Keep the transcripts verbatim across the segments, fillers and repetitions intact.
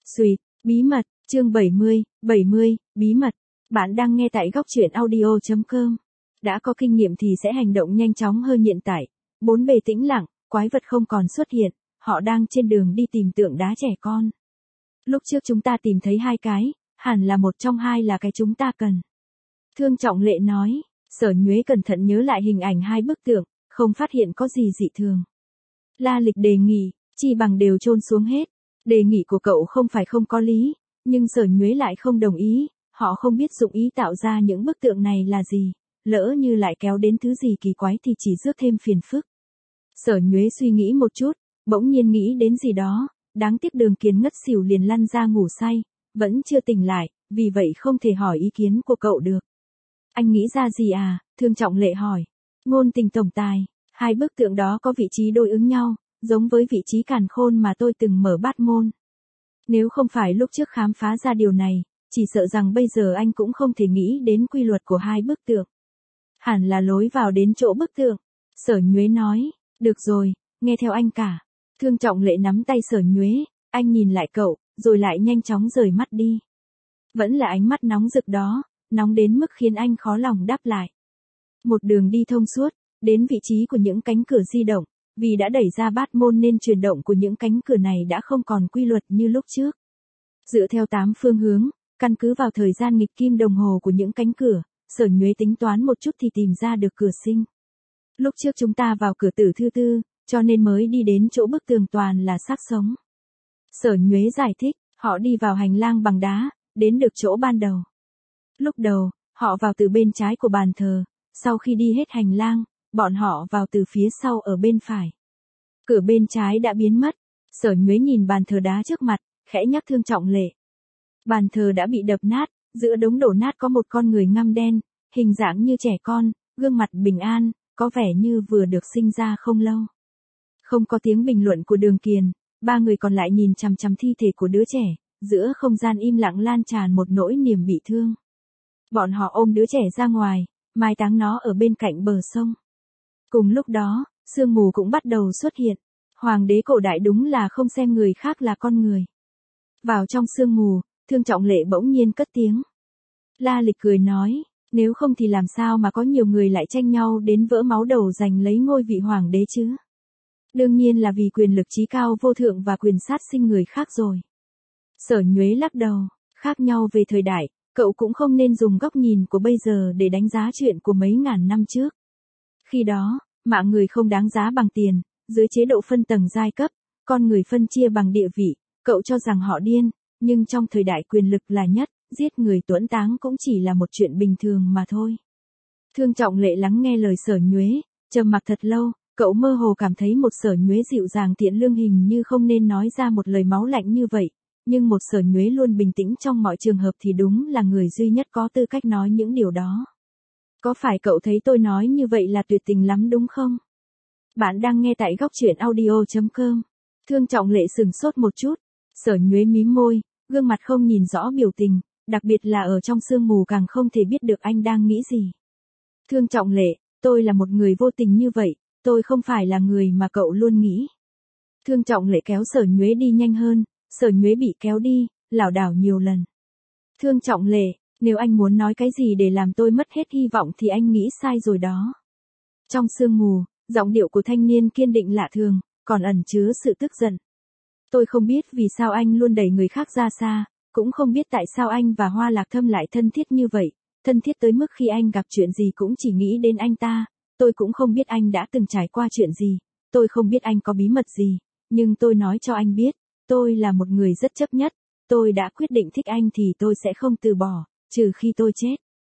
Xuyệt, bí mật, chương bảy mươi, bảy mươi, bí mật. Bạn đang nghe tại góc truyện audio chấm com. Đã có kinh nghiệm thì sẽ hành động nhanh chóng hơn hiện tại. Bốn bề tĩnh lặng, quái vật không còn xuất hiện, họ đang trên đường đi tìm tượng đá trẻ con. Lúc trước chúng ta tìm thấy hai cái, hẳn là một trong hai là cái chúng ta cần. Thương Trọng Lệ nói, Sở Nhuế cẩn thận nhớ lại hình ảnh hai bức tượng, không phát hiện có gì dị thường. La Lịch đề nghị, chi bằng đều chôn xuống hết. Đề nghị của cậu không phải không có lý, nhưng Sở Nhuế lại không đồng ý, họ không biết dụng ý tạo ra những bức tượng này là gì, lỡ như lại kéo đến thứ gì kỳ quái thì chỉ rước thêm phiền phức. Sở Nhuế suy nghĩ một chút, bỗng nhiên nghĩ đến gì đó, đáng tiếc Đường Kiền ngất xỉu liền lăn ra ngủ say, vẫn chưa tỉnh lại, vì vậy không thể hỏi ý kiến của cậu được. Anh nghĩ ra gì à? Thương Trọng Lệ hỏi. Ngôn tình tổng tài, hai bức tượng đó có vị trí đối ứng nhau, giống với vị trí càn khôn mà tôi từng mở bát môn. Nếu không phải lúc trước khám phá ra điều này, chỉ sợ rằng bây giờ anh cũng không thể nghĩ đến quy luật của hai bức tượng. Hẳn là lối vào đến chỗ bức tượng. Sở Nhuế nói, được rồi, nghe theo anh cả. Thương Trọng Lệ nắm tay Sở Nhuế, anh nhìn lại cậu, rồi lại nhanh chóng rời mắt đi. Vẫn là ánh mắt nóng rực đó, nóng đến mức khiến anh khó lòng đáp lại. Một đường đi thông suốt, đến vị trí của những cánh cửa di động, vì đã đẩy ra bát môn nên chuyển động của những cánh cửa này đã không còn quy luật như lúc trước. Dựa theo tám phương hướng, căn cứ vào thời gian nghịch kim đồng hồ của những cánh cửa, Sở Nhuế tính toán một chút thì tìm ra được cửa sinh. Lúc trước chúng ta vào cửa tử thứ tư, cho nên mới đi đến chỗ bức tường toàn là xác sống. Sở Nhuế giải thích, họ đi vào hành lang bằng đá, đến được chỗ ban đầu. Lúc đầu, họ vào từ bên trái của bàn thờ, sau khi đi hết hành lang, bọn họ vào từ phía sau ở bên phải. Cửa bên trái đã biến mất, Sở Nhuế nhìn bàn thờ đá trước mặt, khẽ nhắc Thương Trọng Lệ. Bàn thờ đã bị đập nát, giữa đống đổ nát có một con người ngăm đen, hình dạng như trẻ con, gương mặt bình an, có vẻ như vừa được sinh ra không lâu. Không có tiếng bình luận của Đường Kiền, ba người còn lại nhìn chằm chằm thi thể của đứa trẻ, giữa không gian im lặng lan tràn một nỗi niềm bị thương. Bọn họ ôm đứa trẻ ra ngoài, mai táng nó ở bên cạnh bờ sông. Cùng lúc đó, sương mù cũng bắt đầu xuất hiện. Hoàng đế cổ đại đúng là không xem người khác là con người. Vào trong sương mù, Thương Trọng Lệ bỗng nhiên cất tiếng. La Lịch cười nói, nếu không thì làm sao mà có nhiều người lại tranh nhau đến vỡ máu đầu giành lấy ngôi vị hoàng đế chứ? Đương nhiên là vì quyền lực trí cao vô thượng và quyền sát sinh người khác rồi. Sở Nhuế lắc đầu, khác nhau về thời đại, cậu cũng không nên dùng góc nhìn của bây giờ để đánh giá chuyện của mấy ngàn năm trước. Khi đó, mạng người không đáng giá bằng tiền, dưới chế độ phân tầng giai cấp, con người phân chia bằng địa vị, cậu cho rằng họ điên, nhưng trong thời đại quyền lực là nhất, giết người tuẫn táng cũng chỉ là một chuyện bình thường mà thôi. Thương Trọng Lệ lắng nghe lời Sở Nhuế, trầm mặc thật lâu, cậu mơ hồ cảm thấy một Sở Nhuế dịu dàng thiện lương hình như không nên nói ra một lời máu lạnh như vậy, nhưng một Sở Nhuế luôn bình tĩnh trong mọi trường hợp thì đúng là người duy nhất có tư cách nói những điều đó. Có phải cậu thấy tôi nói như vậy là tuyệt tình lắm đúng không? Bạn đang nghe tại góc truyện audio chấm com. Thương Trọng Lệ sừng sốt một chút, Sở Nhuế mím môi, gương mặt không nhìn rõ biểu tình, đặc biệt là ở trong sương mù càng không thể biết được anh đang nghĩ gì. Thương Trọng Lệ, tôi là một người vô tình như vậy, tôi không phải là người mà cậu luôn nghĩ. Thương Trọng Lệ kéo Sở Nhuế đi nhanh hơn, Sở Nhuế bị kéo đi, lảo đảo nhiều lần. Thương Trọng Lệ, nếu anh muốn nói cái gì để làm tôi mất hết hy vọng thì anh nghĩ sai rồi đó. Trong sương mù, giọng điệu của thanh niên kiên định lạ thường, còn ẩn chứa sự tức giận. Tôi không biết vì sao anh luôn đẩy người khác ra xa, cũng không biết tại sao anh và Hoa Lạc Thâm lại thân thiết như vậy, thân thiết tới mức khi anh gặp chuyện gì cũng chỉ nghĩ đến anh ta, tôi cũng không biết anh đã từng trải qua chuyện gì, tôi không biết anh có bí mật gì, nhưng tôi nói cho anh biết, tôi là một người rất chấp nhất, tôi đã quyết định thích anh thì tôi sẽ không từ bỏ, trừ khi tôi chết.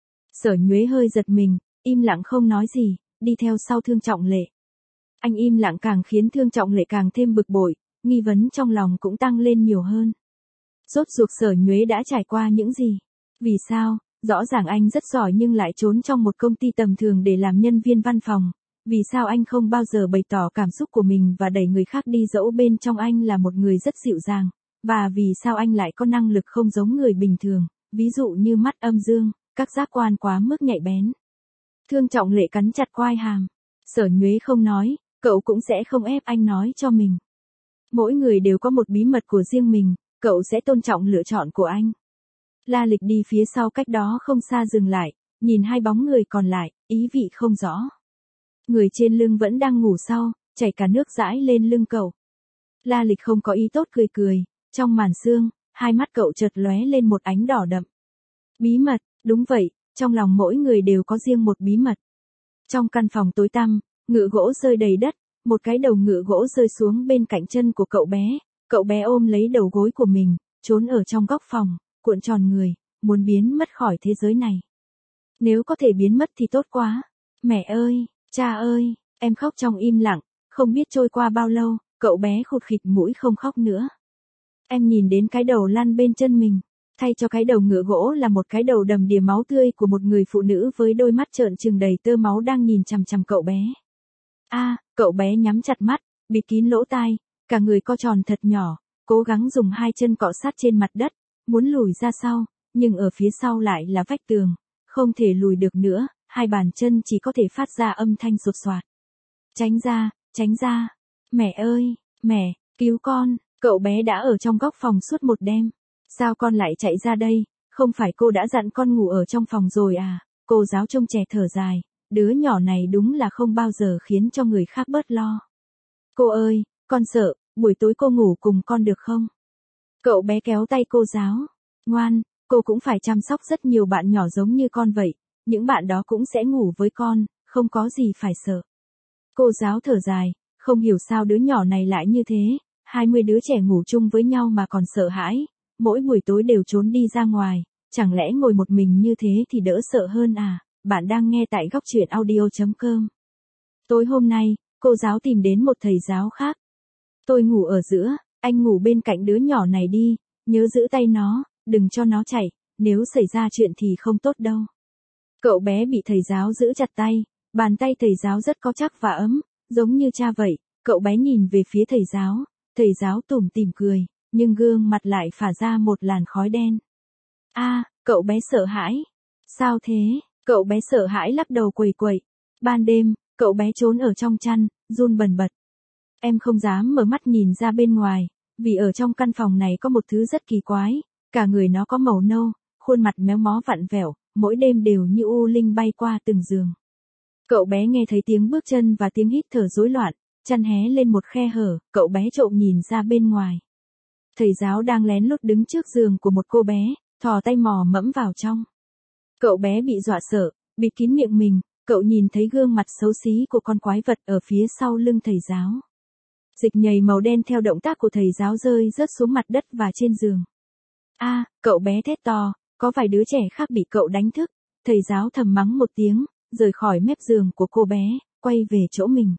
Sở Nhuế hơi giật mình, im lặng không nói gì, đi theo sau Thương Trọng Lệ. Anh im lặng càng khiến Thương Trọng Lệ càng thêm bực bội, nghi vấn trong lòng cũng tăng lên nhiều hơn. Rốt cuộc Sở Nhuế đã trải qua những gì? Vì sao, rõ ràng anh rất giỏi nhưng lại trốn trong một công ty tầm thường để làm nhân viên văn phòng. Vì sao anh không bao giờ bày tỏ cảm xúc của mình và đẩy người khác đi dẫu bên trong anh là một người rất dịu dàng? Và vì sao anh lại có năng lực không giống người bình thường, ví dụ như mắt âm dương, các giác quan quá mức nhạy bén? Thương Trọng Lệ cắn chặt quai hàm. Sở Nhuế không nói, cậu cũng sẽ không ép anh nói cho mình. Mỗi người đều có một bí mật của riêng mình, cậu sẽ tôn trọng lựa chọn của anh. La Lịch đi phía sau cách đó không xa dừng lại, nhìn hai bóng người còn lại, ý vị không rõ. Người trên lưng vẫn đang ngủ sau, chảy cả nước dãi lên lưng cậu. La Lịch không có ý tốt cười cười, trong màn sương, hai mắt cậu chợt lóe lên một ánh đỏ đậm. Bí mật, đúng vậy, trong lòng mỗi người đều có riêng một bí mật. Trong căn phòng tối tăm, ngựa gỗ rơi đầy đất, một cái đầu ngựa gỗ rơi xuống bên cạnh chân của cậu bé, cậu bé ôm lấy đầu gối của mình, trốn ở trong góc phòng, cuộn tròn người, muốn biến mất khỏi thế giới này. Nếu có thể biến mất thì tốt quá. Mẹ ơi, cha ơi, em khóc trong im lặng, không biết trôi qua bao lâu, cậu bé khụt khịt mũi không khóc nữa. Em nhìn đến cái đầu lăn bên chân mình, thay cho cái đầu ngựa gỗ là một cái đầu đầm đìa máu tươi của một người phụ nữ với đôi mắt trợn trừng đầy tơ máu đang nhìn chằm chằm cậu bé. A, à, cậu bé nhắm chặt mắt, bịt kín lỗ tai, cả người co tròn thật nhỏ, cố gắng dùng hai chân cọ sát trên mặt đất, muốn lùi ra sau, nhưng ở phía sau lại là vách tường, không thể lùi được nữa, hai bàn chân chỉ có thể phát ra âm thanh sột soạt. Tránh ra, tránh ra, mẹ ơi, mẹ, cứu con, cậu bé đã ở trong góc phòng suốt một đêm. Sao con lại chạy ra đây, không phải cô đã dặn con ngủ ở trong phòng rồi à, cô giáo trông trẻ thở dài, đứa nhỏ này đúng là không bao giờ khiến cho người khác bớt lo. Cô ơi, con sợ, buổi tối cô ngủ cùng con được không? Cậu bé kéo tay cô giáo, ngoan, cô cũng phải chăm sóc rất nhiều bạn nhỏ giống như con vậy, những bạn đó cũng sẽ ngủ với con, không có gì phải sợ. Cô giáo thở dài, không hiểu sao đứa nhỏ này lại như thế, hai mươi đứa trẻ ngủ chung với nhau mà còn sợ hãi, mỗi buổi tối đều trốn đi ra ngoài, chẳng lẽ ngồi một mình như thế thì đỡ sợ hơn à? Bạn đang nghe tại góc truyện audio chấm com. Tối hôm nay, cô giáo tìm đến một thầy giáo khác. Tôi ngủ ở giữa, anh ngủ bên cạnh đứa nhỏ này đi, nhớ giữ tay nó, đừng cho nó chạy, nếu xảy ra chuyện thì không tốt đâu. Cậu bé bị thầy giáo giữ chặt tay, bàn tay thầy giáo rất có chắc và ấm, giống như cha vậy, cậu bé nhìn về phía thầy giáo, thầy giáo tủm tỉm cười, nhưng gương mặt lại phả ra một làn khói đen. A, à, cậu bé sợ hãi. Sao thế? Cậu bé sợ hãi lắc đầu quẩy quẩy. Ban đêm, cậu bé trốn ở trong chăn, run bần bật. Em không dám mở mắt nhìn ra bên ngoài, vì ở trong căn phòng này có một thứ rất kỳ quái, cả người nó có màu nâu, khuôn mặt méo mó vặn vẹo, mỗi đêm đều như u linh bay qua từng giường. Cậu bé nghe thấy tiếng bước chân và tiếng hít thở rối loạn, chăn hé lên một khe hở, cậu bé trộm nhìn ra bên ngoài. Thầy giáo đang lén lút đứng trước giường của một cô bé, thò tay mò mẫm vào trong. Cậu bé bị dọa sợ, bịt kín miệng mình, cậu nhìn thấy gương mặt xấu xí của con quái vật ở phía sau lưng thầy giáo. Dịch nhầy màu đen theo động tác của thầy giáo rơi rớt xuống mặt đất và trên giường. A, à, cậu bé thét to, có vài đứa trẻ khác bị cậu đánh thức, thầy giáo thầm mắng một tiếng, rời khỏi mép giường của cô bé, quay về chỗ mình.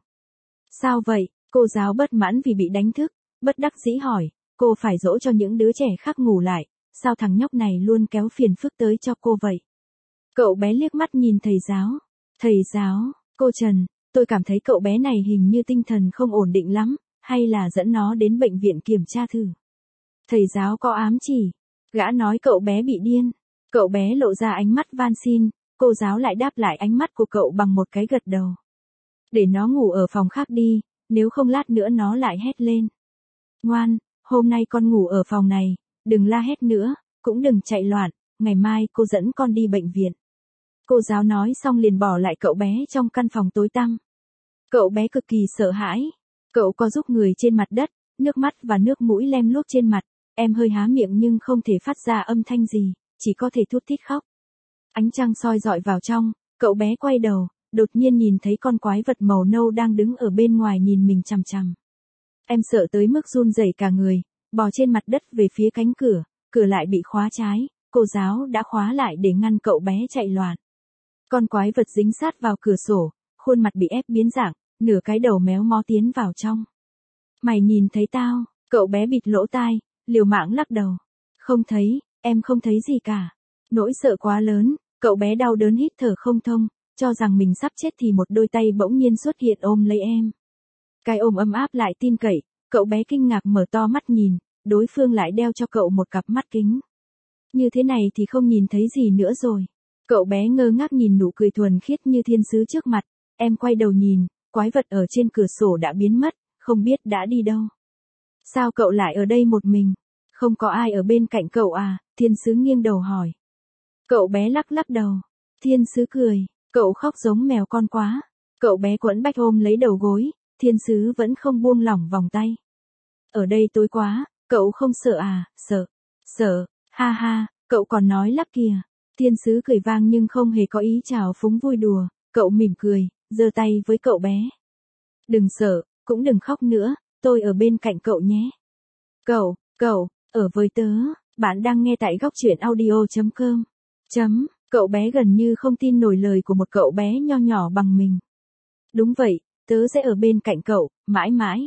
Sao vậy? Cô giáo bất mãn vì bị đánh thức, bất đắc dĩ hỏi, cô phải dỗ cho những đứa trẻ khác ngủ lại, sao thằng nhóc này luôn kéo phiền phức tới cho cô vậy? Cậu bé liếc mắt nhìn thầy giáo. Thầy giáo, cô Trần, tôi cảm thấy cậu bé này hình như tinh thần không ổn định lắm, hay là dẫn nó đến bệnh viện kiểm tra thử. Thầy giáo có ám chỉ, gã nói cậu bé bị điên. Cậu bé lộ ra ánh mắt van xin, cô giáo lại đáp lại ánh mắt của cậu bằng một cái gật đầu. Để nó ngủ ở phòng khác đi, nếu không lát nữa nó lại hét lên. Ngoan, hôm nay con ngủ ở phòng này, đừng la hét nữa, cũng đừng chạy loạn, ngày mai cô dẫn con đi bệnh viện. Cô giáo nói xong liền bỏ lại cậu bé trong căn phòng tối tăm. Cậu bé cực kỳ sợ hãi. Cậu co giúp người trên mặt đất, nước mắt và nước mũi lem luốc trên mặt, em hơi há miệng nhưng không thể phát ra âm thanh gì, chỉ có thể thút thít khóc. Ánh trăng soi dọi vào trong, cậu bé quay đầu, đột nhiên nhìn thấy con quái vật màu nâu đang đứng ở bên ngoài nhìn mình chằm chằm. Em sợ tới mức run rẩy cả người, bò trên mặt đất về phía cánh cửa, cửa lại bị khóa trái, cô giáo đã khóa lại để ngăn cậu bé chạy loạn. Con quái vật dính sát vào cửa sổ, khuôn mặt bị ép biến dạng, nửa cái đầu méo mó tiến vào trong. Mày nhìn thấy tao? Cậu bé bịt lỗ tai, liều mạng lắc đầu. Không thấy, em không thấy gì cả. Nỗi sợ quá lớn, cậu bé đau đớn hít thở không thông, cho rằng mình sắp chết thì một đôi tay bỗng nhiên xuất hiện ôm lấy em. Cái ôm ấm áp lại tin cậy, cậu bé kinh ngạc mở to mắt nhìn, đối phương lại đeo cho cậu một cặp mắt kính. Như thế này thì không nhìn thấy gì nữa rồi. Cậu bé ngơ ngác nhìn nụ cười thuần khiết như thiên sứ trước mặt, em quay đầu nhìn, quái vật ở trên cửa sổ đã biến mất, không biết đã đi đâu. Sao cậu lại ở đây một mình? Không có ai ở bên cạnh cậu à, thiên sứ nghiêng đầu hỏi. Cậu bé lắc lắc đầu. Thiên sứ cười, cậu khóc giống mèo con quá. Cậu bé quẫn bách ôm lấy đầu gối, thiên sứ vẫn không buông lỏng vòng tay. Ở đây tối quá, cậu không sợ à, sợ, sợ, ha ha, cậu còn nói lắp kìa. Thiên sứ cười vang nhưng không hề có ý chào phúng vui đùa, cậu mỉm cười, giơ tay với cậu bé. Đừng sợ, cũng đừng khóc nữa, tôi ở bên cạnh cậu nhé. Cậu, cậu, ở với tớ, bạn đang nghe tại góc truyện audio chấm com. Chấm, cậu bé gần như không tin nổi lời của một cậu bé nho nhỏ bằng mình. Đúng vậy, tớ sẽ ở bên cạnh cậu, mãi mãi.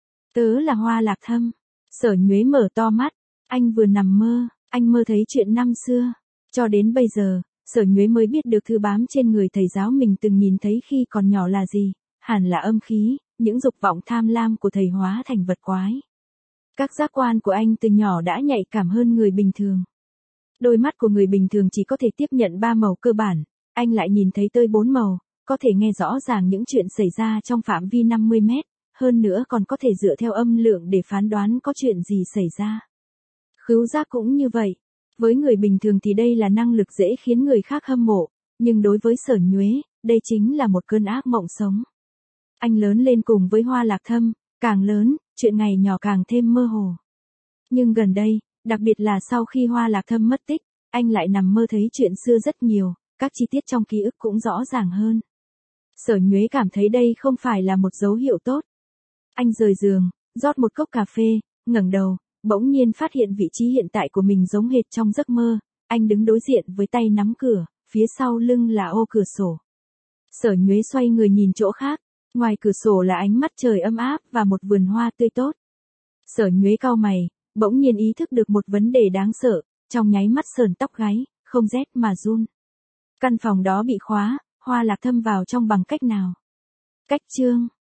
Tớ là Hoa Lạc Thâm. Sở Nhuế mở to mắt, anh vừa nằm mơ, anh mơ thấy chuyện năm xưa. Cho đến bây giờ, Sở Nhuế mới biết được thứ bám trên người thầy giáo mình từng nhìn thấy khi còn nhỏ là gì, hẳn là âm khí, những dục vọng tham lam của thầy hóa thành vật quái. Các giác quan của anh từ nhỏ đã nhạy cảm hơn người bình thường. Đôi mắt của người bình thường chỉ có thể tiếp nhận ba màu cơ bản, anh lại nhìn thấy tới bốn màu, có thể nghe rõ ràng những chuyện xảy ra trong phạm vi năm mươi mét, hơn nữa còn có thể dựa theo âm lượng để phán đoán có chuyện gì xảy ra. Khứu giác cũng như vậy. Với người bình thường thì đây là năng lực dễ khiến người khác hâm mộ, nhưng đối với Sở Nhuế, đây chính là một cơn ác mộng sống. Anh lớn lên cùng với Hoa Lạc Thâm, càng lớn, chuyện ngày nhỏ càng thêm mơ hồ. Nhưng gần đây, đặc biệt là sau khi Hoa Lạc Thâm mất tích, anh lại nằm mơ thấy chuyện xưa rất nhiều, các chi tiết trong ký ức cũng rõ ràng hơn. Sở Nhuế cảm thấy đây không phải là một dấu hiệu tốt. Anh rời giường, rót một cốc cà phê, ngẩng đầu, bỗng nhiên phát hiện vị trí hiện tại của mình giống hệt trong giấc mơ. Anh đứng đối diện với tay nắm cửa, phía sau lưng là ô cửa sổ. Sở Nhuế xoay người nhìn chỗ khác, ngoài cửa sổ là ánh mắt trời ấm áp và một vườn hoa tươi tốt. Sở Nhuế cau mày, bỗng nhiên ý thức được một vấn đề đáng sợ, trong nháy mắt sờn tóc gáy, không rét mà run. Căn phòng đó bị khóa, Hoa Lạc Thâm vào trong bằng cách nào? Cách chương